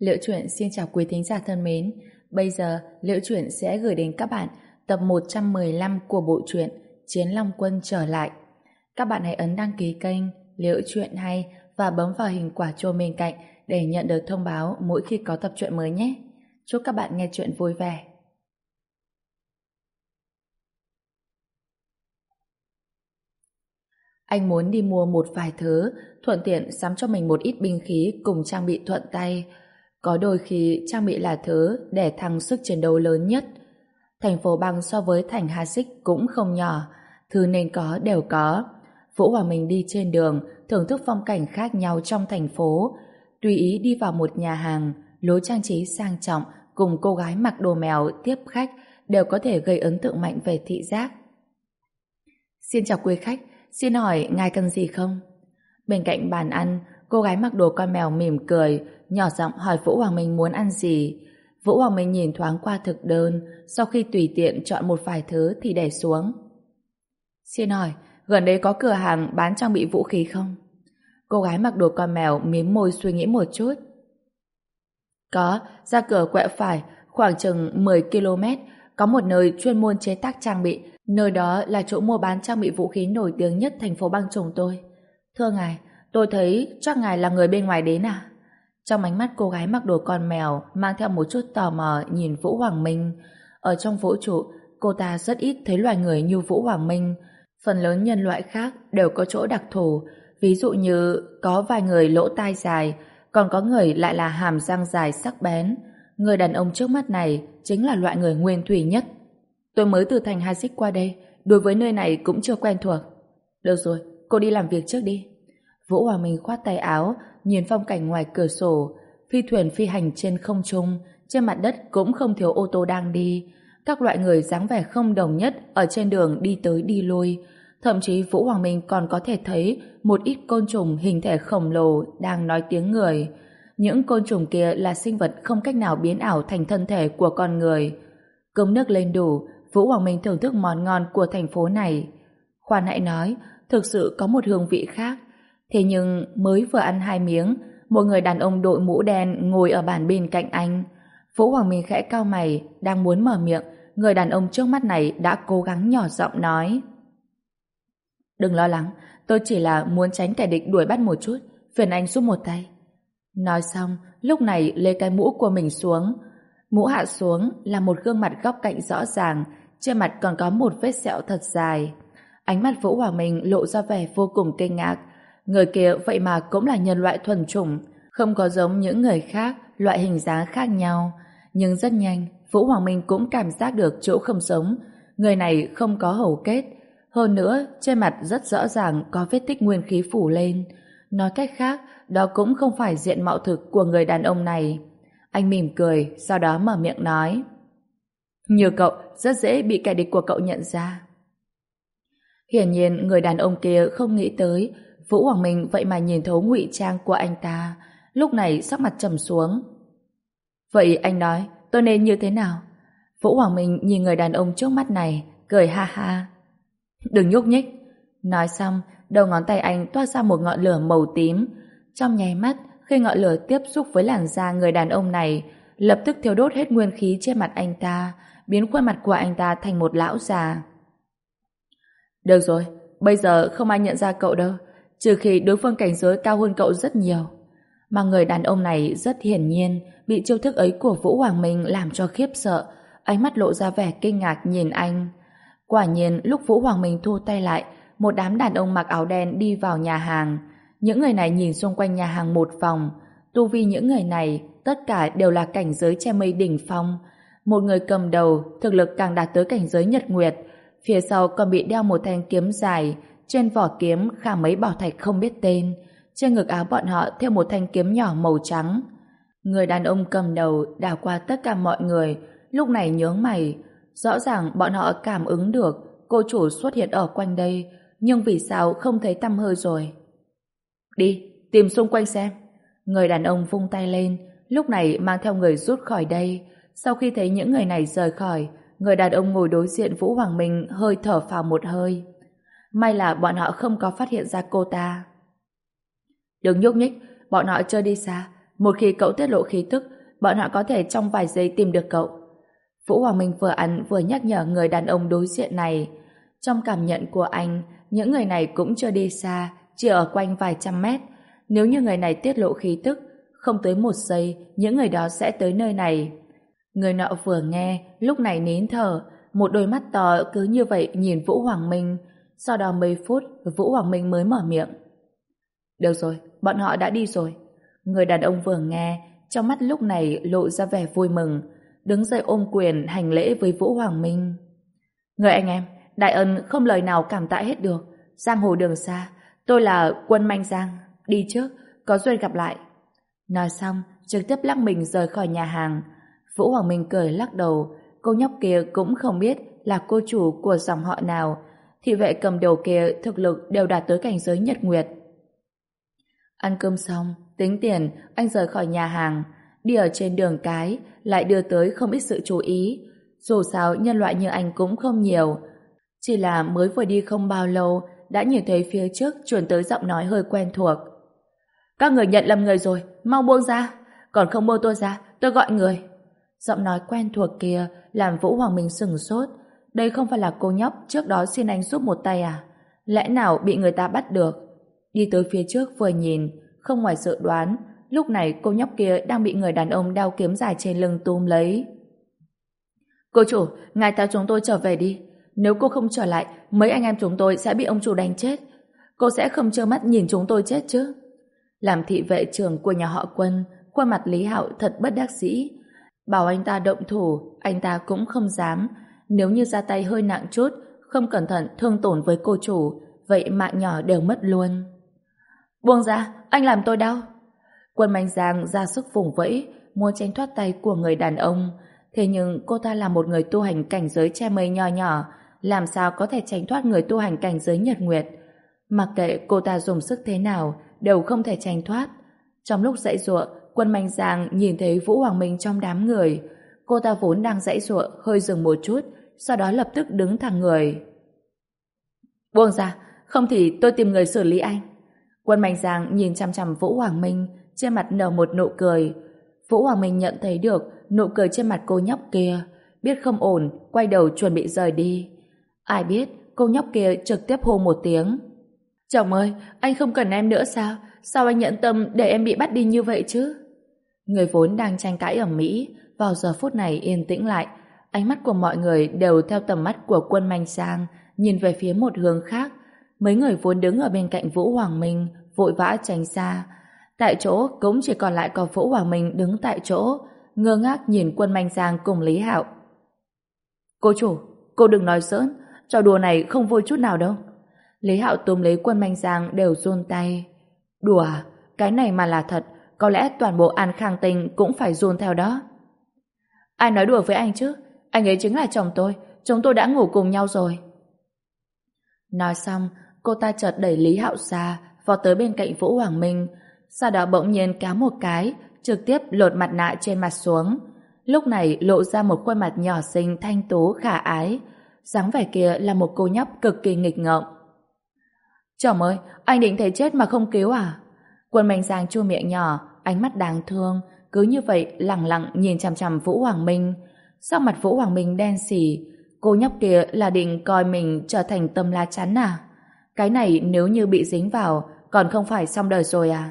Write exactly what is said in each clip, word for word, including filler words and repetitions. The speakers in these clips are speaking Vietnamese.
Liễu Chuyện xin chào quý thính giả thân mến. Bây giờ Liễu Chuyện sẽ gửi đến các bạn tập một trăm mười lăm của bộ truyện Chiến Long Quân trở lại. Các bạn hãy ấn đăng ký kênh Liễu Chuyện hay và bấm vào hình quả chuông bên cạnh để nhận được thông báo mỗi khi có tập truyện mới nhé. Chúc các bạn nghe truyện vui vẻ. Anh muốn đi mua một vài thứ, thuận tiện sắm cho mình một ít binh khí cùng trang bị thuận tay. Có đôi khi trang bị là thứ để thăng sức chiến đấu lớn nhất. Thành phố băng so với thành Hà Xích cũng không nhỏ, thứ nên có đều có. Vũ Hòa Minh đi trên đường, thưởng thức phong cảnh khác nhau trong thành phố. Tùy ý đi vào một nhà hàng, lối trang trí sang trọng cùng cô gái mặc đồ mèo tiếp khách đều có thể gây ấn tượng mạnh về thị giác. Xin chào quý khách, xin hỏi ngài cần gì không? Bên cạnh bàn ăn, cô gái mặc đồ con mèo mỉm cười, nhỏ giọng hỏi Vũ Hoàng Minh muốn ăn gì. Vũ Hoàng Minh nhìn thoáng qua thực đơn, sau khi tùy tiện chọn một vài thứ thì để xuống. Xin hỏi, gần đây có cửa hàng bán trang bị vũ khí không? Cô gái mặc đồ con mèo mím môi suy nghĩ một chút. Có, ra cửa quẹo phải, khoảng chừng mười ki lô mét, có một nơi chuyên môn chế tác trang bị. Nơi đó là chỗ mua bán trang bị vũ khí nổi tiếng nhất thành phố băng chủng tôi. Thưa ngài, tôi thấy chắc ngài là người bên ngoài đến à? Trong ánh mắt cô gái mặc đồ con mèo mang theo một chút tò mò nhìn Vũ Hoàng Minh. Ở trong vũ trụ, cô ta rất ít thấy loài người như Vũ Hoàng Minh. Phần lớn nhân loại khác đều có chỗ đặc thù, ví dụ như có vài người lỗ tai dài, còn có người lại là hàm răng dài sắc bén. Người đàn ông trước mắt này chính là loại người nguyên thủy nhất. Tôi mới từ thành Hà Xích qua đây, đối với nơi này cũng chưa quen thuộc. Được rồi, cô đi làm việc trước đi. Vũ Hoàng Minh khoát tay áo, nhìn phong cảnh ngoài cửa sổ. Phi thuyền phi hành trên không trung, trên mặt đất cũng không thiếu ô tô đang đi. Các loại người dáng vẻ không đồng nhất ở trên đường đi tới đi lui. Thậm chí Vũ Hoàng Minh còn có thể thấy một ít côn trùng hình thể khổng lồ đang nói tiếng người. Những côn trùng kia là sinh vật không cách nào biến ảo thành thân thể của con người. Cơm nước lên đủ, Vũ Hoàng Minh thưởng thức món ngon của thành phố này. Khoan hãy nói, thực sự có một hương vị khác. Thế nhưng mới vừa ăn hai miếng, một người đàn ông đội mũ đen ngồi ở bàn bên cạnh anh. Vũ Hoàng Minh khẽ cau mày, đang muốn mở miệng, người đàn ông trước mắt này đã cố gắng nhỏ giọng nói. Đừng lo lắng, tôi chỉ là muốn tránh kẻ địch đuổi bắt một chút, phiền anh giúp một tay. Nói xong, lúc này lấy cái mũ của mình xuống. Mũ hạ xuống là một gương mặt góc cạnh rõ ràng, trên mặt còn có một vết sẹo thật dài. Ánh mắt Vũ Hoàng Minh lộ ra vẻ vô cùng kinh ngạc. Người kia vậy mà cũng là nhân loại thuần chủng, không có giống những người khác, loại hình dáng khác nhau. Nhưng rất nhanh, Vũ Hoàng Minh cũng cảm giác được chỗ không giống. Người này không có hầu kết. Hơn nữa, trên mặt rất rõ ràng có vết tích nguyên khí phủ lên. Nói cách khác, đó cũng không phải diện mạo thực của người đàn ông này. Anh mỉm cười, sau đó mở miệng nói. Như cậu, rất dễ bị kẻ địch của cậu nhận ra. Hiển nhiên, người đàn ông kia không nghĩ tới Vũ Hoàng Minh vậy mà nhìn thấu ngụy trang của anh ta. Lúc này sắc mặt trầm xuống. Vậy anh nói, tôi nên như thế nào? Vũ Hoàng Minh nhìn người đàn ông trước mắt này, cười ha ha. Đừng nhúc nhích. Nói xong, đầu ngón tay anh toát ra một ngọn lửa màu tím. Trong nháy mắt, khi ngọn lửa tiếp xúc với làn da người đàn ông này, lập tức thiêu đốt hết nguyên khí trên mặt anh ta, biến khuôn mặt của anh ta thành một lão già. Được rồi, bây giờ không ai nhận ra cậu đâu, trừ khi đối phương cảnh giới cao hơn cậu rất nhiều. Mà người đàn ông này rất hiển nhiên bị chiêu thức ấy của Vũ Hoàng Minh làm cho khiếp sợ, ánh mắt lộ ra vẻ kinh ngạc nhìn anh. Quả nhiên lúc Vũ Hoàng Minh thu tay lại, một đám đàn ông mặc áo đen đi vào nhà hàng. Những người này nhìn xung quanh nhà hàng một vòng. Tu vi những người này tất cả đều là cảnh giới che mây đỉnh phong. Một người cầm đầu thực lực càng đạt tới cảnh giới nhật nguyệt, phía sau còn bị đeo một thanh kiếm dài, trên vỏ kiếm khảm mấy bảo thạch không biết tên. Trên ngực áo bọn họ theo một thanh kiếm nhỏ màu trắng. Người đàn ông cầm đầu đảo qua tất cả mọi người, lúc này nhướng mày. Rõ ràng bọn họ cảm ứng được cô chủ xuất hiện ở quanh đây, nhưng vì sao không thấy tăm hơi rồi? Đi, tìm xung quanh xem. Người đàn ông vung tay lên, lúc này mang theo người rút khỏi đây. Sau khi thấy những người này rời khỏi, người đàn ông ngồi đối diện Vũ Hoàng Minh hơi thở phào một hơi. May là bọn họ không có phát hiện ra cô ta. Đừng nhúc nhích, bọn họ chưa đi xa, Một khi cậu tiết lộ khí tức, bọn họ có thể trong vài giây tìm được cậu. Vũ Hoàng Minh vừa ăn vừa nhắc nhở người đàn ông đối diện này. Trong cảm nhận của anh, những người này cũng chưa đi xa, chỉ ở quanh vài trăm mét. Nếu như người này tiết lộ khí tức, không tới một giây, những người đó sẽ tới nơi này. Người nọ vừa nghe, lúc này nín thở, một đôi mắt to cứ như vậy nhìn Vũ Hoàng Minh. Sau đó mấy phút, Vũ Hoàng Minh mới mở miệng. Được rồi, bọn họ đã đi rồi. Người đàn ông vừa nghe, trong mắt lúc này lộ ra vẻ vui mừng, đứng dậy ôm quyền hành lễ với Vũ Hoàng Minh. Người anh em, đại ân không lời nào cảm tạ hết được. Giang hồ đường xa, tôi là Quân Manh Giang, đi trước, có duyên gặp lại. Nói xong, trực tiếp lắc mình rời khỏi nhà hàng. Vũ Hoàng Minh cười lắc đầu, cô nhóc kia cũng không biết là cô chủ của dòng họ nào. Thị vệ cầm đầu kia thực lực đều đạt tới cảnh giới Nhật Nguyệt. Ăn cơm xong, tính tiền, anh rời khỏi nhà hàng. Đi ở trên đường cái, lại đưa tới không ít sự chú ý. Dù sao nhân loại như anh cũng không nhiều. Chỉ là mới vừa đi không bao lâu, đã nhìn thấy phía trước truyền tới giọng nói hơi quen thuộc. Các người nhận lầm người rồi, mau buông ra. Còn không buông tôi ra, tôi gọi người. Giọng nói quen thuộc kia làm Vũ Hoàng Minh sửng sốt. Đây không phải là cô nhóc trước đó xin anh giúp một tay à? Lẽ nào bị người ta bắt được? Đi tới phía trước vừa nhìn, không ngoài dự đoán, lúc này cô nhóc kia đang bị người đàn ông đeo kiếm dài trên lưng túm lấy. Cô chủ, ngài theo chúng tôi trở về đi. Nếu cô không trở lại, mấy anh em chúng tôi sẽ bị ông chủ đánh chết. Cô sẽ không trơ mắt nhìn chúng tôi chết chứ? Làm thị vệ trưởng của nhà họ Quân, khuôn mặt Lý Hạo thật bất đắc dĩ. Bảo anh ta động thủ, anh ta cũng không dám. Nếu như ra tay hơi nặng chút, không cẩn thận thương tổn với cô chủ, vậy mạng nhỏ đều mất luôn. Buông ra, anh làm tôi đau. Quân Mạnh Giang ra sức vùng vẫy, muốn tránh thoát tay của người đàn ông. Thế nhưng cô ta là một người tu hành cảnh giới che mây nho nhỏ, làm sao có thể tránh thoát người tu hành cảnh giới Nhật Nguyệt. Mặc kệ cô ta dùng sức thế nào, đều không thể tránh thoát. Trong lúc giãy giụa, Quân Mạnh Giang nhìn thấy Vũ Hoàng Minh trong đám người. Cô ta vốn đang giãy giụa, hơi dừng một chút, sau đó lập tức đứng thẳng người. Buông ra, không thì tôi tìm người xử lý anh. Quân Mạnh Giang nhìn chằm chằm Vũ Hoàng Minh, trên mặt nở một nụ cười. Vũ Hoàng Minh nhận thấy được nụ cười trên mặt cô nhóc kia, biết không ổn, quay đầu chuẩn bị rời đi. Ai biết, cô nhóc kia trực tiếp hô một tiếng. Chồng ơi, anh không cần em nữa sao? Sao anh nhẫn tâm để em bị bắt đi như vậy chứ? Người vốn đang tranh cãi ở Mỹ, vào giờ phút này yên tĩnh lại. Ánh mắt của mọi người đều theo tầm mắt của Quân Mạnh Giang, nhìn về phía một hướng khác. Mấy người vốn đứng ở bên cạnh Vũ Hoàng Minh, vội vã tránh xa. Tại chỗ cũng chỉ còn lại có Vũ Hoàng Minh đứng tại chỗ, ngơ ngác nhìn Quân Mạnh Giang cùng Lý Hạo. Cô chủ, cô đừng nói giỡn, trò đùa này không vui chút nào đâu. Lý Hạo túm lấy Quân Mạnh Giang đều run tay. Đùa à? Cái này mà là thật, có lẽ toàn bộ An Khang Tinh cũng phải run theo đó. Ai nói đùa với anh chứ? Anh ấy chính là chồng tôi, chúng tôi đã ngủ cùng nhau rồi. Nói xong, cô ta chợt đẩy Lý Hạo ra, vọt tới bên cạnh Vũ Hoàng Minh, sau đó bỗng nhiên kéo một cái, trực tiếp lột mặt nạ trên mặt xuống. Lúc này lộ ra một khuôn mặt nhỏ xinh thanh tú khả ái, dáng vẻ kia là một cô nhóc cực kỳ nghịch ngợm. Chồng ơi, anh định thấy chết mà không cứu à? Quân Mạnh Giang chu miệng nhỏ, ánh mắt đáng thương, cứ như vậy lẳng lặng nhìn chằm chằm Vũ Hoàng Minh. Sắc mặt Vũ Hoàng Minh đen xỉ, cô nhóc kia là định coi mình trở thành tấm lá chắn à? Cái này nếu như bị dính vào, còn không phải xong đời rồi à?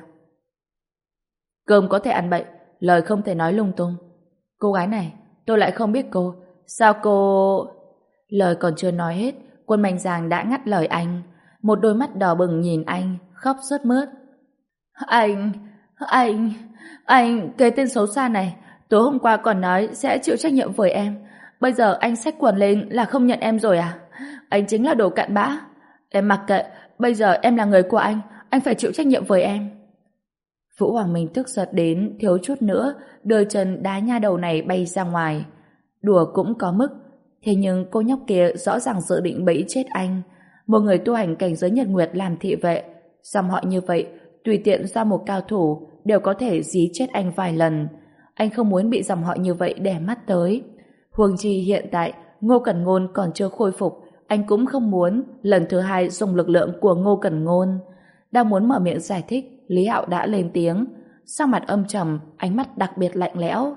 Cơm có thể ăn bậy, lời không thể nói lung tung. Cô gái này, tôi lại không biết cô. Sao cô... Lời còn chưa nói hết, Quân Mạnh Giang đã ngắt lời anh. Một đôi mắt đỏ bừng nhìn anh, khóc sướt mướt. Anh, anh, anh, cái tên xấu xa này, tối hôm qua còn nói sẽ chịu trách nhiệm với em. Bây giờ anh xách quần lên là không nhận em rồi à? Anh chính là đồ cặn bã. Em mặc kệ, bây giờ em là người của anh, anh phải chịu trách nhiệm với em. Vũ Hoàng Minh tức giận đến thiếu chút nữa đưa chân đá nha đầu này bay ra ngoài. Đùa cũng có mức, thế nhưng cô nhóc kia rõ ràng dự định bẫy chết anh. Một người tu hành cảnh giới Nhật Nguyệt làm thị vệ, dòng họ như vậy, tùy tiện ra một cao thủ đều có thể dí chết anh vài lần. Anh không muốn bị dòng họ như vậy đè mắt tới. Huống chi hiện tại Ngô Cẩn Ngôn còn chưa khôi phục, anh cũng không muốn lần thứ hai dùng lực lượng của Ngô Cẩn Ngôn. Đang muốn mở miệng giải thích, Lý Hạo đã lên tiếng. sắc mặt âm trầm, ánh mắt đặc biệt lạnh lẽo.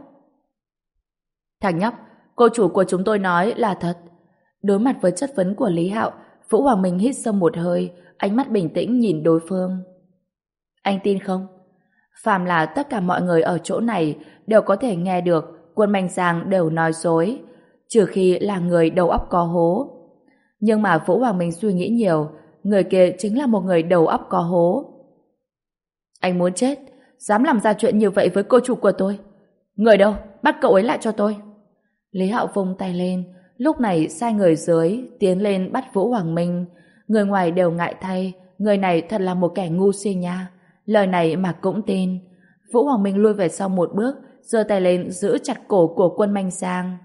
Thằng nhóc, cô chủ của chúng tôi nói là thật. Đối mặt với chất vấn của Lý Hạo, Vũ Hoàng Minh hít sâu một hơi, ánh mắt bình tĩnh nhìn đối phương. Anh tin không? Phàm là tất cả mọi người ở chỗ này đều có thể nghe được Quân Mạnh Giang đều nói dối, trừ khi là người đầu óc có hố. Nhưng mà Vũ Hoàng Minh suy nghĩ nhiều, người kia chính là một người đầu óc có hố. Anh muốn chết, dám làm ra chuyện như vậy với cô chủ của tôi. Người đâu, bắt cậu ấy lại cho tôi. Lý Hạo vung tay lên, lúc này sai người dưới tiến lên bắt Vũ Hoàng Minh. Người ngoài đều ngại thay, người này thật là một kẻ ngu si nha. Lời này mà cũng tin. Vũ Hoàng Minh lui về sau một bước, giơ tay lên giữ chặt cổ của Quân Mạnh Giang.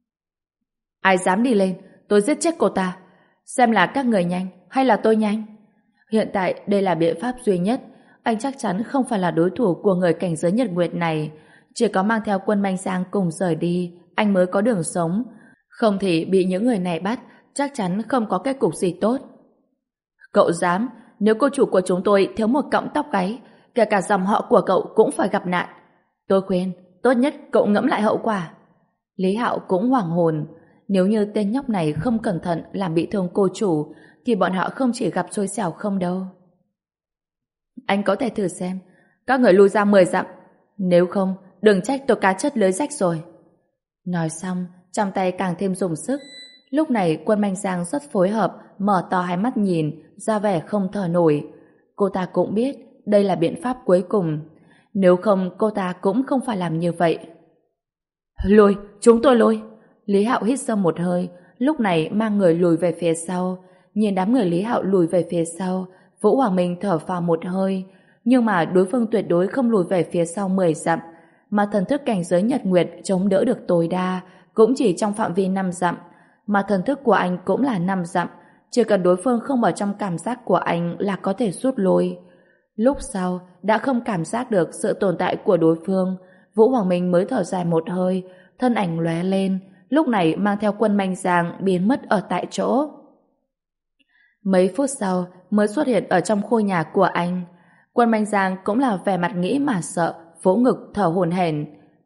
Ai dám đi lên, tôi giết chết cô ta. Xem là các người nhanh hay là tôi nhanh. Hiện tại đây là biện pháp duy nhất. Anh chắc chắn không phải là đối thủ của người cảnh giới Nhật Nguyệt này. Chỉ có mang theo Quân Mạnh Giang cùng rời đi, anh mới có đường sống. Không thì bị những người này bắt, chắc chắn không có kết cục gì tốt. Cậu dám, nếu cô chủ của chúng tôi thiếu một cọng tóc gáy, kể cả dòng họ của cậu cũng phải gặp nạn. Tôi khuyên, tốt nhất cậu ngẫm lại hậu quả. Lý Hạo cũng hoảng hồn. Nếu như tên nhóc này không cẩn thận làm bị thương cô chủ, thì bọn họ không chỉ gặp xui xẻo không đâu. Anh có thể thử xem. Các người lui ra mười dặm. Nếu không, đừng trách tôi cá chất lưới rách rồi. Nói xong, trong tay càng thêm dùng sức. Lúc này Quân Mạnh Giang rất phối hợp, mở to hai mắt nhìn, ra vẻ không thở nổi. Cô ta cũng biết đây là biện pháp cuối cùng. Nếu không, cô ta cũng không phải làm như vậy. Lùi, chúng tôi lùi. Lý Hạo hít sâu một hơi, lúc này mang người lùi về phía sau. Nhìn đám người Lý Hạo lùi về phía sau, Vũ Hoàng Minh thở phào một hơi. Nhưng mà đối phương tuyệt đối không lùi về phía sau mười dặm, mà thần thức cảnh giới Nhật Nguyệt chống đỡ được tối đa cũng chỉ trong phạm vi năm dặm, mà thần thức của anh cũng là năm dặm, chỉ cần đối phương không ở trong cảm giác của anh là có thể rút lui. Lúc sau đã không cảm giác được sự tồn tại của đối phương, Vũ Hoàng Minh mới thở dài một hơi, thân ảnh lóe lên, lúc này mang theo Quân Mạnh Giang biến mất ở tại chỗ. Mấy phút sau mới xuất hiện ở trong khu nhà của anh. Quân Mạnh Giang cũng là vẻ mặt nghĩ mà sợ, vỗ ngực thở hổn hển.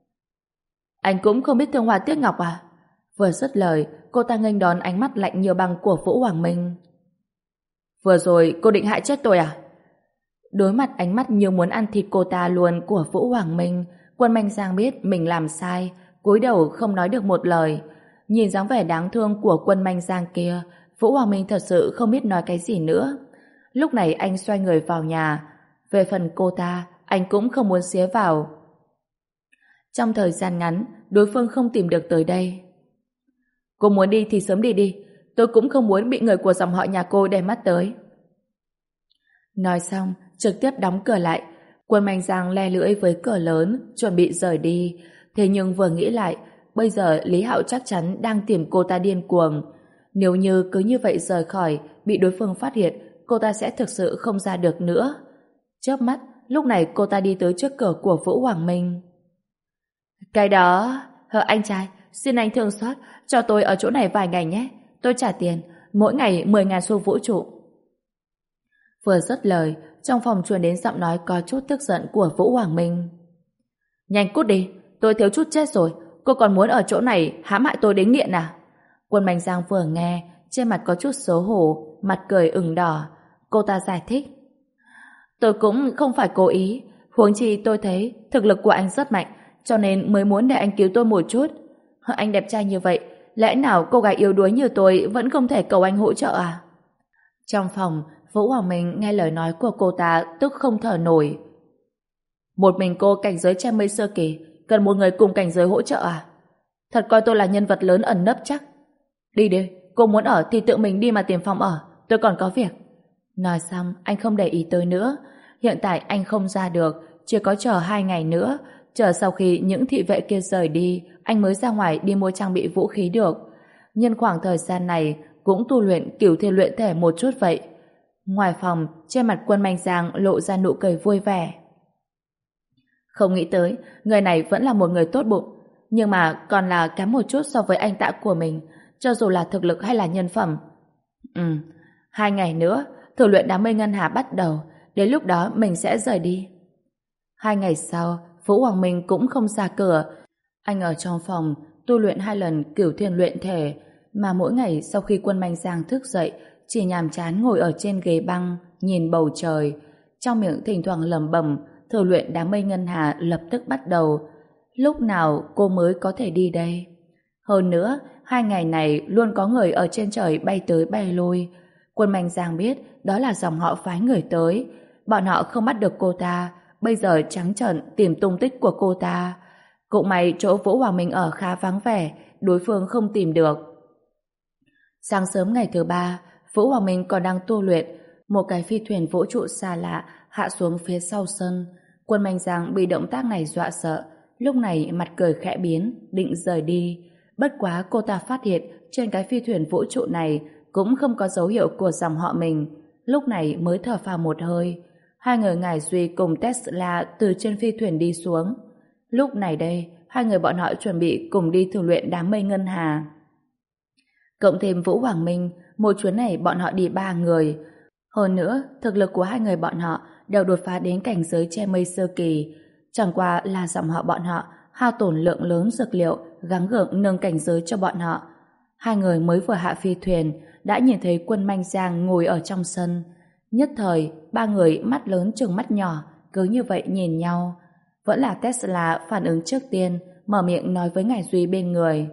Anh cũng không biết thương Hoa Tiếc Ngọc à? Vừa dứt lời, cô ta nghênh đón ánh mắt lạnh như băng của Vũ Hoàng Minh. Vừa rồi cô định hại chết tôi à? Đối mặt ánh mắt như muốn ăn thịt cô ta luôn của Vũ Hoàng Minh, Quân Mạnh Giang biết mình làm sai, cúi đầu không nói được một lời. Nhìn dáng vẻ đáng thương của Quân Mạnh Giang kia, Vũ Hoàng Minh thật sự không biết nói cái gì nữa. Lúc này anh xoay người vào nhà. Về phần cô ta, anh cũng không muốn xía vào. Trong thời gian ngắn, đối phương không tìm được tới đây. Cô muốn đi thì sớm đi đi, tôi cũng không muốn bị người của dòng họ nhà cô để mắt tới. Nói xong, trực tiếp đóng cửa lại. Quân Mạnh Giang le lưỡi với cửa lớn, chuẩn bị rời đi. Thế nhưng vừa nghĩ lại, bây giờ Lý Hạo chắc chắn đang tìm cô ta điên cuồng. Nếu như cứ như vậy rời khỏi, bị đối phương phát hiện, cô ta sẽ thực sự không ra được nữa. Chớp mắt, lúc này cô ta đi tới trước cửa của Vũ Hoàng Minh. Cái đó... Hờ anh trai, xin anh thương xót, cho tôi ở chỗ này vài ngày nhé. Tôi trả tiền, mỗi ngày mười ngàn xu vũ trụ. Vừa dứt lời, trong phòng truyền đến giọng nói có chút tức giận của Vũ Hoàng Minh. Nhanh cút đi, tôi thiếu chút chết rồi. Cô còn muốn ở chỗ này hãm hại tôi đến nghiện à? Quân Mạnh Giang vừa nghe, trên mặt có chút xấu hổ, mặt cười ửng đỏ. Cô ta giải thích. Tôi cũng không phải cố ý, huống chi tôi thấy thực lực của anh rất mạnh, cho nên mới muốn để anh cứu tôi một chút. Anh đẹp trai như vậy, lẽ nào cô gái yếu đuối như tôi vẫn không thể cầu anh hỗ trợ à? Trong phòng, Vũ Hoàng Minh nghe lời nói của cô ta tức không thở nổi. Một mình cô cảnh giới che mây sơ kỳ, cần một người cùng cảnh giới hỗ trợ à? Thật coi tôi là nhân vật lớn ẩn nấp chắc. Đi đi, cô muốn ở thì tự mình đi mà tìm phòng ở, tôi còn có việc. Nói xong, anh không để ý tới nữa. Hiện tại anh không ra được, chỉ có chờ hai ngày nữa. Chờ sau khi những thị vệ kia rời đi, anh mới ra ngoài đi mua trang bị vũ khí được. Nhân khoảng thời gian này, cũng tu luyện cửu thiên luyện thể một chút vậy. Ngoài phòng, trên mặt Quân Mạnh Giang lộ ra nụ cười vui vẻ. Không nghĩ tới, người này vẫn là một người tốt bụng, nhưng mà còn là kém một chút so với anh Tạ của mình, cho dù là thực lực hay là nhân phẩm. Ừ, hai ngày nữa, thử luyện đám mây ngân hà bắt đầu, đến lúc đó mình sẽ rời đi. Hai ngày sau, Vũ Hoàng Minh cũng không ra cửa. Anh ở trong phòng tu luyện hai lần cửu thiên luyện thể, mà mỗi ngày sau khi Quân Manh Giang thức dậy chỉ nhàm chán ngồi ở trên ghế băng nhìn bầu trời, trong miệng thỉnh thoảng lẩm bẩm thử luyện đám mây ngân hà lập tức bắt đầu. Lúc nào cô mới có thể đi đây? Hơn nữa, hai ngày này luôn có người ở trên trời bay tới bay lui. Quân Manh Giang biết đó là dòng họ phái người tới. Bọn họ không bắt được cô ta, bây giờ trắng trợn tìm tung tích của cô ta. Cũng may chỗ Vũ Hoàng Minh ở khá vắng vẻ, đối phương không tìm được. Sáng sớm ngày thứ ba, Vũ Hoàng Minh còn đang tu luyện, một cái phi thuyền vũ trụ xa lạ hạ xuống phía sau sân. Quân Manh Giang bị động tác này dọa sợ, lúc này mặt cười khẽ biến, định rời đi. Bất quá cô ta phát hiện trên cái phi thuyền vũ trụ này cũng không có dấu hiệu của dòng họ mình, lúc này mới thở phào một hơi. Hai người Ngải Duy cùng Tesla từ trên phi thuyền đi xuống. Lúc này đây, hai người bọn họ chuẩn bị cùng đi thử luyện đám mây ngân hà. Cộng thêm Vũ Hoàng Minh, một chuyến này bọn họ đi ba người. Hơn nữa, thực lực của hai người bọn họ đều đột phá đến cảnh giới che mây sơ kỳ. Chẳng qua là dòng họ bọn họ hao tổn lượng lớn dược liệu gắng gượng nâng cảnh giới cho bọn họ. Hai người mới vừa hạ phi thuyền đã nhìn thấy Quân Manh Giang ngồi ở trong sân. Nhất thời, ba người mắt lớn trừng mắt nhỏ, cứ như vậy nhìn nhau. Vẫn là Tesla phản ứng trước tiên, mở miệng nói với Ngải Duy bên người.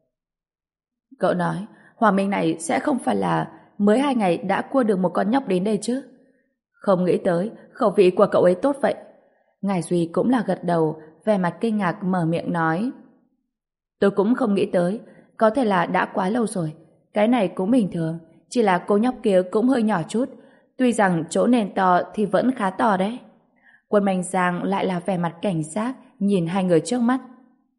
Cậu nói, Hoàng Minh này sẽ không phải là mới hai ngày đã cua được một con nhóc đến đây chứ? Không nghĩ tới, khẩu vị của cậu ấy tốt vậy. Ngải Duy cũng là gật đầu, vẻ mặt kinh ngạc mở miệng nói. Tôi cũng không nghĩ tới, có thể là đã quá lâu rồi. Cái này cũng bình thường, chỉ là cô nhóc kia cũng hơi nhỏ chút. Tuy rằng chỗ nền to thì vẫn khá to đấy. Quân Manh Giang lại là vẻ mặt cảnh giác nhìn hai người trước mắt.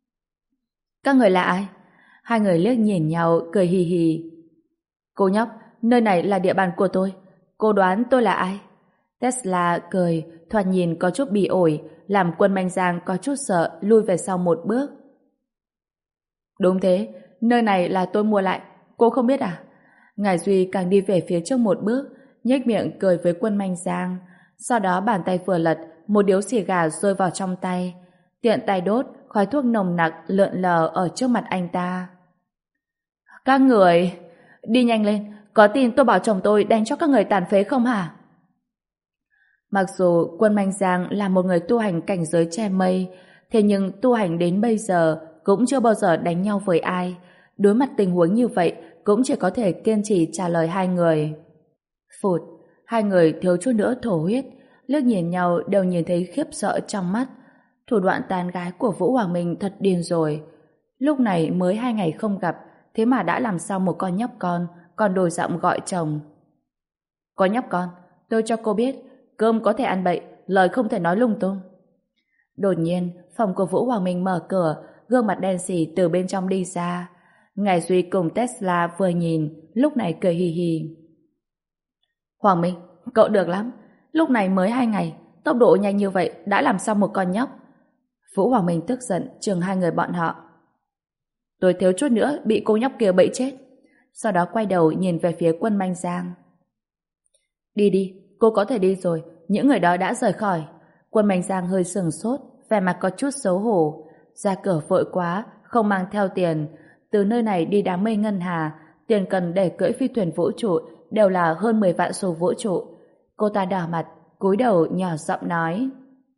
Các người là ai? Hai người liếc nhìn nhau cười hì hì. Cô nhóc, nơi này là địa bàn của tôi. Cô đoán tôi là ai? Tesla cười, thoạt nhìn có chút bị ổi, làm Quân Manh Giang có chút sợ lui về sau một bước. Đúng thế, nơi này là tôi mua lại, cô không biết à? Ngải Duy càng đi về phía trước một bước, nhếch miệng cười với Quân Manh Giang. Sau đó bàn tay vừa lật, một điếu xì gà rơi vào trong tay. Tiện tay đốt, khói thuốc nồng nặc lượn lờ ở trước mặt anh ta. Các người, đi nhanh lên, có tin tôi bảo chồng tôi đánh cho các người tàn phế không hả? Mặc dù Quân Manh Giang là một người tu hành cảnh giới che mây, thế nhưng tu hành đến bây giờ cũng chưa bao giờ đánh nhau với ai. Đối mặt tình huống như vậy cũng chỉ có thể kiên trì trả lời hai người. Phụt, hai người thiếu chút nữa thổ huyết, liếc nhìn nhau đều nhìn thấy khiếp sợ trong mắt. Thủ đoạn tán gái của Vũ Hoàng Minh thật điên rồi. Lúc này mới hai ngày không gặp, thế mà đã làm sao một con nhóc con còn đổi giọng gọi chồng. Con nhóc con, tôi cho cô biết, cơm có thể ăn bậy, lời không thể nói lung tung. Đột nhiên, phòng của Vũ Hoàng Minh mở cửa, gương mặt đen sì từ bên trong đi ra. Ngải Duy cùng Tesla vừa nhìn, lúc này cười hì hì. Hoàng Minh, cậu được lắm. Lúc này mới hai ngày, tốc độ nhanh như vậy đã làm xong một con nhóc. Vũ Hoàng Minh tức giận chừng hai người bọn họ. Tôi thiếu chút nữa bị cô nhóc kia bẫy chết. Sau đó quay đầu nhìn về phía Quân Manh Giang. Đi đi, cô có thể đi rồi, những người đó đã rời khỏi. Quân Manh Giang hơi sừng sốt, vẻ mặt có chút xấu hổ. Ra cửa vội quá, không mang theo tiền. Từ nơi này đi đám mây ngân hà, tiền cần để cưỡi phi thuyền vũ trụ đều là hơn mười vạn xu vũ trụ. Cô ta đỏ mặt, cúi đầu nhỏ giọng nói.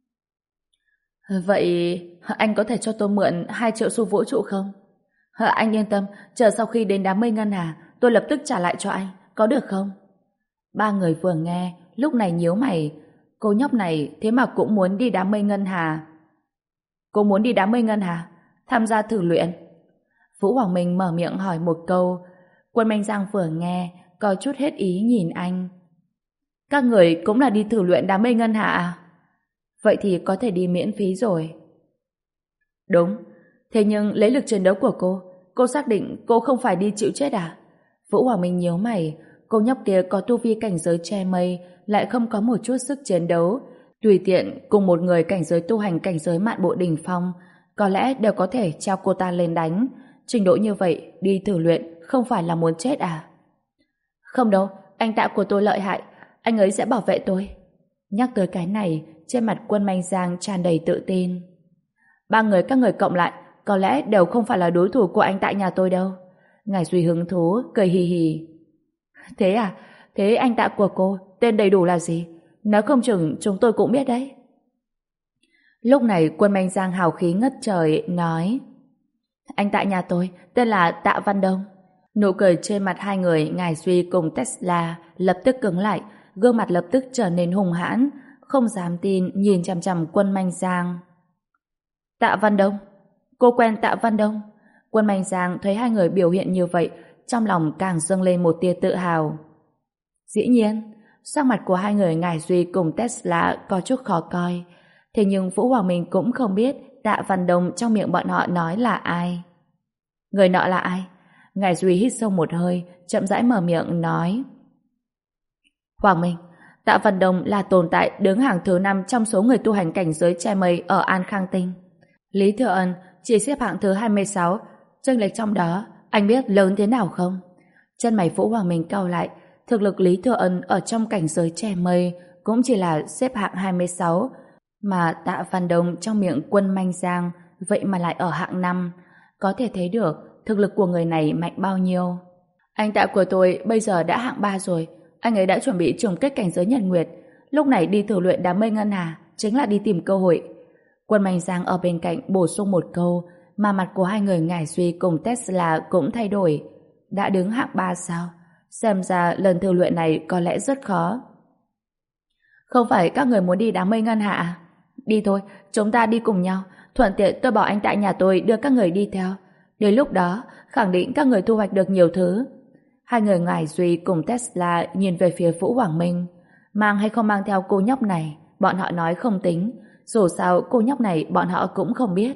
Vậy anh có thể cho tôi mượn hai triệu xu vũ trụ không? Anh yên tâm, chờ sau khi đến đám mây ngân hà, tôi lập tức trả lại cho anh, có được không? Ba người vừa nghe, lúc này nhíu mày. Cô nhóc này thế mà cũng muốn đi đám mây ngân hà. Cô muốn đi đám mây ngân hà? Tham gia thử luyện? Vũ Hoàng Minh mở miệng hỏi một câu. Quân Manh Giang vừa nghe, có chút hết ý nhìn anh. Các người cũng là đi thử luyện đám mây ngân hà à? Vậy thì có thể đi miễn phí rồi. Đúng, thế nhưng lấy lực chiến đấu của cô, cô xác định cô không phải đi chịu chết à? Vũ Hoàng Minh nhíu mày, cô nhóc kia có tu vi cảnh giới che mây, lại không có một chút sức chiến đấu. Tùy tiện cùng một người cảnh giới tu hành cảnh giới mạn bộ đỉnh phong, có lẽ đều có thể treo cô ta lên đánh. Trình độ như vậy, đi thử luyện không phải là muốn chết à? Không đâu, anh Tạ của tôi lợi hại, anh ấy sẽ bảo vệ tôi. Nhắc tới cái này, trên mặt Quân Manh Giang tràn đầy tự tin. Ba người các người cộng lại có lẽ đều không phải là đối thủ của anh tại nhà tôi đâu. Ngải Duy hứng thú, cười hì hì. Thế à? Thế anh Tạ của cô, tên đầy đủ là gì? Nói không chừng chúng tôi cũng biết đấy. Lúc này Quân Manh Giang hào khí ngất trời, nói: Anh Tạ nhà tôi, tên là Tạ Văn Đông. Nụ cười trên mặt hai người Ngải Duy cùng Tesla lập tức cứng lại, gương mặt lập tức trở nên hung hãn, không dám tin nhìn chằm chằm Quân Manh Giang. Tạ Văn Đông? Cô quen Tạ Văn Đông? Quân Manh Giang thấy hai người biểu hiện như vậy, trong lòng càng dâng lên một tia tự hào. Dĩ nhiên, sắc mặt của hai người Ngải Duy cùng Tesla có chút khó coi, thế nhưng Vũ Hoàng Minh cũng không biết Tạ Văn Đông trong miệng bọn họ nói là ai. Người nọ là ai? Ngải Duy hít sâu một hơi, chậm rãi mở miệng nói: Hoàng Minh, Tạ Văn Đông là tồn tại đứng hàng thứ năm trong số người tu hành cảnh giới che mây ở An Khang Tinh. Lý Thừa Ân chỉ xếp hạng thứ hai mươi sáu, chênh lệch trong đó anh biết lớn thế nào không? Chân mày Vũ Hoàng Minh cau lại, thực lực Lý Thừa Ân ở trong cảnh giới che mây cũng chỉ là xếp hạng hai mươi sáu, mà Tạ Văn Đông trong miệng Quân Manh Giang vậy mà lại ở hạng năm, có thể thấy được thực lực của người này mạnh bao nhiêu. Anh Tạ của tôi bây giờ đã hạng ba rồi, anh ấy đã chuẩn bị trùng kích cảnh giới Nhật Nguyệt, lúc này đi thử luyện đám mây ngân hà chính là đi tìm cơ hội. Quân Manh Giang ở bên cạnh bổ sung một câu, mà mặt của hai người Ngải Duy cùng Tesla cũng thay đổi. Đã đứng hạng ba sao? Xem ra lần thử luyện này có lẽ rất khó. Không phải các người muốn đi đám mây ngân hà à? Đi thôi, chúng ta đi cùng nhau, thuận tiện tôi bảo anh tại nhà tôi đưa các người đi theo. Đến lúc đó, khẳng định các người thu hoạch được nhiều thứ. Hai người Ngải Duy cùng Tesla nhìn về phía Vũ Hoàng Minh. Mang hay không mang theo cô nhóc này, bọn họ nói không tính. Dù sao cô nhóc này bọn họ cũng không biết.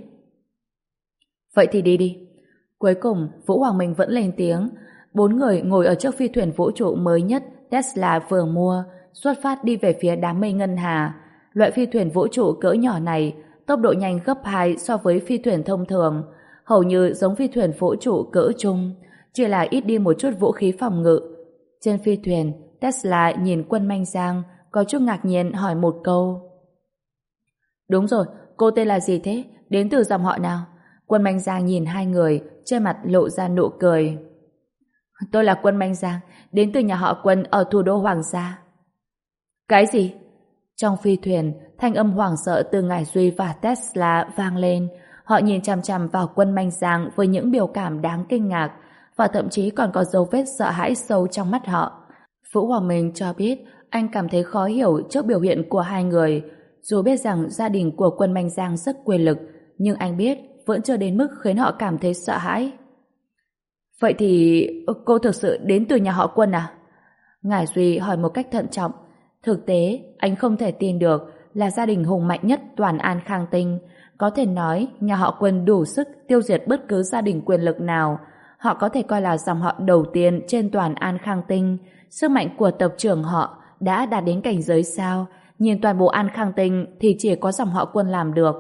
Vậy thì đi đi. Cuối cùng, Vũ Hoàng Minh vẫn lên tiếng. Bốn người ngồi ở chiếc phi thuyền vũ trụ mới nhất Tesla vừa mua, xuất phát đi về phía đám mây ngân hà. Loại phi thuyền vũ trụ cỡ nhỏ này, tốc độ nhanh gấp hai so với phi thuyền thông thường, hầu như giống phi thuyền vũ trụ cỡ trung, chỉ là ít đi một chút vũ khí phòng ngự. Trên phi thuyền, Tesla nhìn Quân Manh Giang, có chút ngạc nhiên hỏi một câu. Đúng rồi, cô tên là gì thế? Đến từ dòng họ nào? Quân Manh Giang nhìn hai người, trên mặt lộ ra nụ cười. Tôi là Quân Manh Giang, đến từ nhà họ Quân ở thủ đô Hoàng gia. Cái gì? Trong phi thuyền, thanh âm hoảng sợ từ Ngải Duy và Tesla vang lên. Họ nhìn chằm chằm vào Quân Manh Giang với những biểu cảm đáng kinh ngạc, và thậm chí còn có dấu vết sợ hãi sâu trong mắt họ. Vũ Hoàng Minh cho biết anh cảm thấy khó hiểu trước biểu hiện của hai người. Dù biết rằng gia đình của Quân Manh Giang rất quyền lực, nhưng anh biết vẫn chưa đến mức khiến họ cảm thấy sợ hãi. Vậy thì cô thực sự đến từ nhà họ Quân à? Ngải Duy hỏi một cách thận trọng. Thực tế, anh không thể tin được là gia đình hùng mạnh nhất toàn An Khang Tinh. Có thể nói nhà họ Quân đủ sức tiêu diệt bất cứ gia đình quyền lực nào. Họ có thể coi là dòng họ đầu tiên trên toàn An Khang Tinh. Sức mạnh của tộc trưởng họ đã đạt đến cảnh giới sao? Nhìn toàn bộ An Khang Tinh thì chỉ có dòng họ Quân làm được.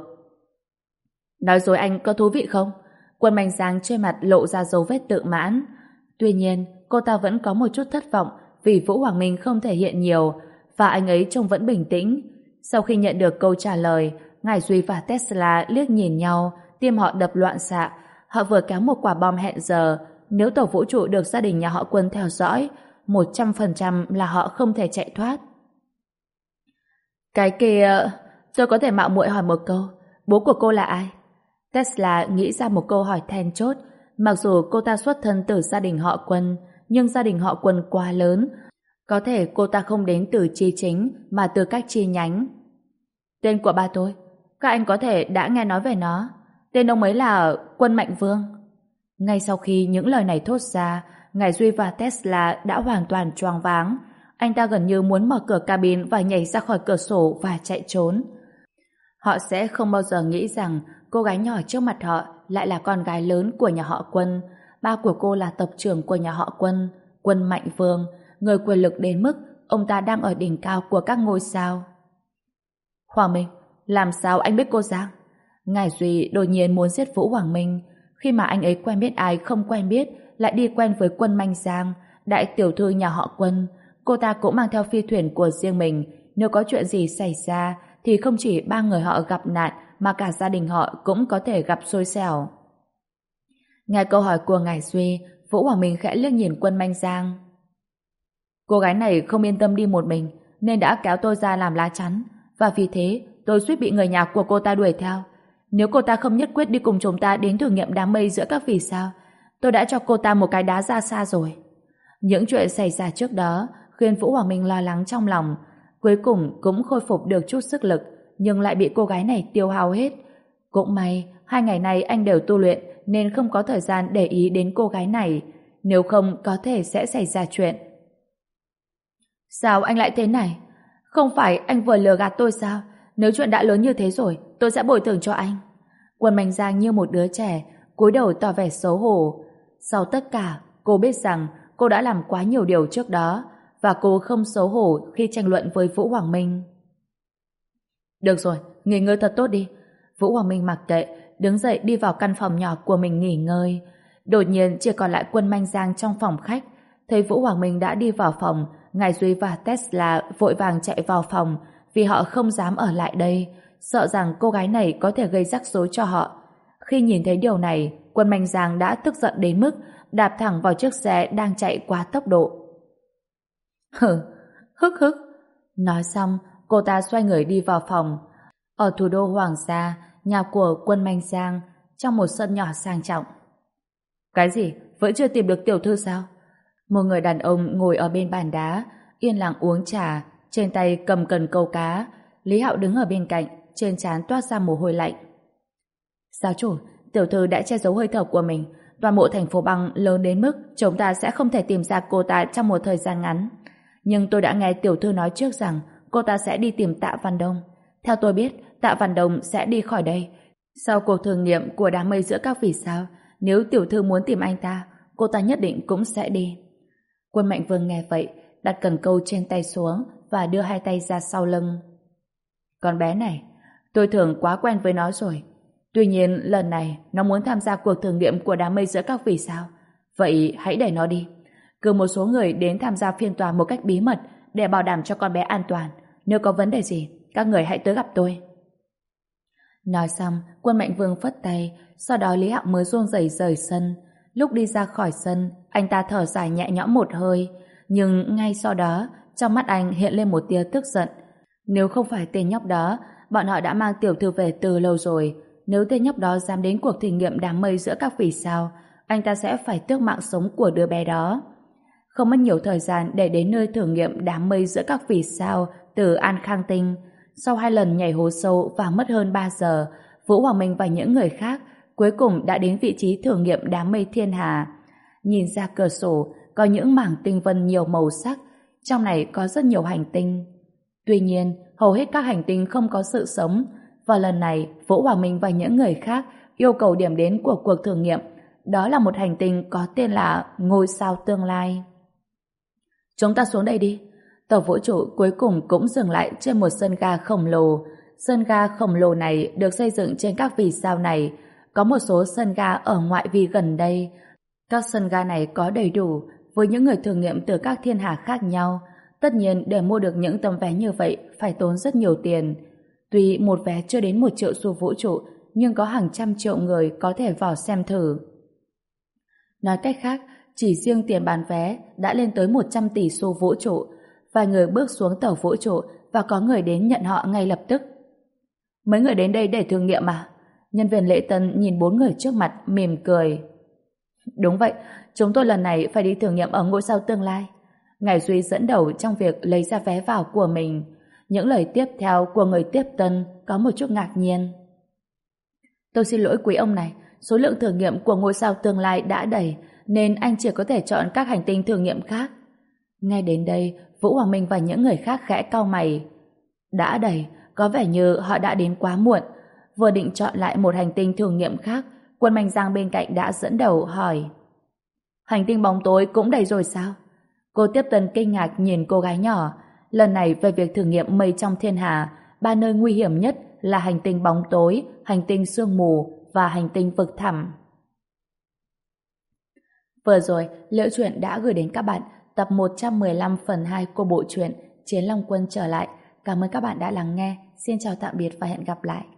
Nói dối anh có thú vị không? Quân Manh Giang trên mặt lộ ra dấu vết tự mãn. Tuy nhiên, cô ta vẫn có một chút thất vọng vì Vũ Hoàng Minh không thể hiện nhiều, và anh ấy trông vẫn bình tĩnh. Sau khi nhận được câu trả lời, Ngải Duy và Tesla liếc nhìn nhau, tim họ đập loạn xạ. Họ vừa kéo một quả bom hẹn giờ. Nếu tàu vũ trụ được gia đình nhà họ Quân theo dõi, một trăm phần trăm là họ không thể chạy thoát. Cái kia, tôi có thể mạo muội hỏi một câu, bố của cô là ai? Tesla nghĩ ra một câu hỏi then chốt. Mặc dù cô ta xuất thân từ gia đình họ Quân, nhưng gia đình họ Quân quá lớn, có thể cô ta không đến từ chi chính mà từ các chi nhánh. Tên của ba tôi, các anh có thể đã nghe nói về nó. Tên ông ấy là Quân Mạnh Vương. Ngay sau khi những lời này thốt ra, Ngải Duy và Tesla đã hoàn toàn choáng váng. Anh ta gần như muốn mở cửa cabin và nhảy ra khỏi cửa sổ và chạy trốn. Họ sẽ không bao giờ nghĩ rằng cô gái nhỏ trước mặt họ lại là con gái lớn của nhà họ Quân. Ba của cô là tộc trưởng của nhà họ Quân, Quân Mạnh Vương, người quyền lực đến mức ông ta đang ở đỉnh cao của các ngôi sao. Hoàng Minh, làm sao anh biết cô Giang? Ngải Duy đột nhiên muốn giết Vũ Hoàng Minh. Khi mà anh ấy quen biết ai không quen biết, lại đi quen với Quân Manh Giang, đại tiểu thư nhà họ Quân. Cô ta cũng mang theo phi thuyền của riêng mình. Nếu có chuyện gì xảy ra thì không chỉ ba người họ gặp nạn mà cả gia đình họ cũng có thể gặp xui xẻo. Nghe câu hỏi của Ngải Duy, Vũ Hoàng Minh khẽ liếc nhìn Quân Manh Giang. Cô gái này không yên tâm đi một mình nên đã kéo tôi ra làm lá chắn, và vì thế tôi suýt bị người nhà của cô ta đuổi theo. Nếu cô ta không nhất quyết đi cùng chúng ta đến thử nghiệm đám mây giữa các vì sao, tôi đã cho cô ta một cái đá ra xa rồi. Những chuyện xảy ra trước đó khiến Vũ Hoàng Minh lo lắng trong lòng, cuối cùng cũng khôi phục được chút sức lực, nhưng lại bị cô gái này tiêu hao hết. Cũng may hai ngày nay anh đều tu luyện nên không có thời gian để ý đến cô gái này, nếu không có thể sẽ xảy ra chuyện. Sao anh lại thế này? Không phải anh vừa lừa gạt tôi sao? Nếu chuyện đã lớn như thế rồi, tôi sẽ bồi thường cho anh. Quân Mạnh Giang như một đứa trẻ, cúi đầu tỏ vẻ xấu hổ. Sau tất cả, cô biết rằng cô đã làm quá nhiều điều trước đó, và cô không xấu hổ khi tranh luận với Vũ Hoàng Minh. Được rồi, nghỉ ngơi thật tốt đi. Vũ Hoàng Minh mặc kệ, đứng dậy đi vào căn phòng nhỏ của mình nghỉ ngơi. Đột nhiên chỉ còn lại Quân Mạnh Giang trong phòng khách. Thấy Vũ Hoàng Minh đã đi vào phòng, Ngải Duy và Tesla vội vàng chạy vào phòng vì họ không dám ở lại đây, sợ rằng cô gái này có thể gây rắc rối cho họ. Khi nhìn thấy điều này, Quân Mạnh Giang đã tức giận đến mức đạp thẳng vào chiếc xe đang chạy quá tốc độ. Hừ, hức hức. Nói xong, cô ta xoay người đi vào phòng. Ở thủ đô Hoàng gia, nhà của Quân Mạnh Giang, trong một sân nhỏ sang trọng. Cái gì? Vẫn chưa tìm được tiểu thư sao? Một người đàn ông ngồi ở bên bàn đá, yên lặng uống trà, trên tay cầm cần câu cá. Lý Hạo đứng ở bên cạnh, trên trán toát ra mồ hôi lạnh. Giáo chủ, tiểu thư đã che giấu hơi thở của mình. Toàn bộ thành phố băng lớn đến mức chúng ta sẽ không thể tìm ra cô ta trong một thời gian ngắn. Nhưng tôi đã nghe tiểu thư nói trước rằng cô ta sẽ đi tìm Tạ Văn Đông. Theo tôi biết, Tạ Văn Đông sẽ đi khỏi đây. Sau cuộc thử nghiệm của đám mây giữa các vì sao, nếu tiểu thư muốn tìm anh ta, cô ta nhất định cũng sẽ đi. Quân Mạnh Vương nghe vậy, đặt cần câu trên tay xuống và đưa hai tay ra sau lưng. Con bé này, tôi thường quá quen với nó rồi. Tuy nhiên, lần này nó muốn tham gia cuộc thử nghiệm của đám mây giữa các vì sao. Vậy hãy để nó đi. Cử một số người đến tham gia phiên tòa một cách bí mật để bảo đảm cho con bé an toàn. Nếu có vấn đề gì, các người hãy tới gặp tôi. Nói xong, Quân Mạnh Vương phất tay, sau đó Lý Hạo mới run rẩy rời sân. Lúc đi ra khỏi sân, anh ta thở dài nhẹ nhõm một hơi, nhưng ngay sau đó, trong mắt anh hiện lên một tia tức giận. Nếu không phải tên nhóc đó, bọn họ đã mang tiểu thư về từ lâu rồi. Nếu tên nhóc đó dám đến cuộc thử nghiệm đám mây giữa các vì sao, anh ta sẽ phải tước mạng sống của đứa bé đó. Không mất nhiều thời gian để đến nơi thử nghiệm đám mây giữa các vì sao từ An Khang Tinh. Sau hai lần nhảy hố sâu và mất hơn ba giờ, Vũ Hoàng Minh và những người khác cuối cùng đã đến vị trí thử nghiệm đám mây thiên hà. Nhìn ra cửa sổ, có những mảng tinh vân nhiều màu sắc, trong này có rất nhiều hành tinh. Tuy nhiên, hầu hết các hành tinh không có sự sống, và lần này Vũ Hoàng Minh và những người khác yêu cầu điểm đến của cuộc thử nghiệm. Đó là một hành tinh có tên là Ngôi sao Tương lai. Chúng ta xuống đây đi. Tàu vũ trụ cuối cùng cũng dừng lại trên một sân ga khổng lồ. Sân ga khổng lồ này được xây dựng trên các vì sao này. Có một số sân ga ở ngoại vi gần đây. Các sân ga này có đầy đủ với những người thử nghiệm từ các thiên hà khác nhau. Tất nhiên để mua được những tấm vé như vậy phải tốn rất nhiều tiền. Tuy một vé chưa đến một triệu xu vũ trụ, nhưng có hàng trăm triệu người có thể vào xem thử. Nói cách khác, chỉ riêng tiền bán vé đã lên tới một trăm tỷ xu vũ trụ. Vài người bước xuống tàu vũ trụ và có người đến nhận họ ngay lập tức. Mấy người đến đây để thử nghiệm à? Nhân viên lễ tân nhìn bốn người trước mặt mỉm cười. Đúng vậy, chúng tôi lần này phải đi thử nghiệm ở ngôi sao tương lai. Ngải Duy dẫn đầu trong việc lấy ra vé vào của mình. Những lời tiếp theo của người tiếp tân có một chút ngạc nhiên. Tôi xin lỗi quý ông này, số lượng thử nghiệm của ngôi sao tương lai đã đầy, nên anh chỉ có thể chọn các hành tinh thử nghiệm khác. Ngay đến đây, Vũ Hoàng Minh và những người khác khẽ cau mày. Đã đầy, có vẻ như họ đã đến quá muộn. Vừa định chọn lại một hành tinh thử nghiệm khác, Quân Mạnh Giang bên cạnh đã dẫn đầu hỏi. Hành tinh bóng tối cũng đầy rồi sao? Cô tiếp tân kinh ngạc nhìn cô gái nhỏ. Lần này về việc thử nghiệm mây trong thiên hà, ba nơi nguy hiểm nhất là hành tinh bóng tối, hành tinh sương mù và hành tinh vực thẳm. Vừa rồi, Liễu Chuyện đã gửi đến các bạn tập một trăm mười lăm phần hai của bộ truyện Chiến Long Quân trở lại. Cảm ơn các bạn đã lắng nghe. Xin chào tạm biệt và hẹn gặp lại.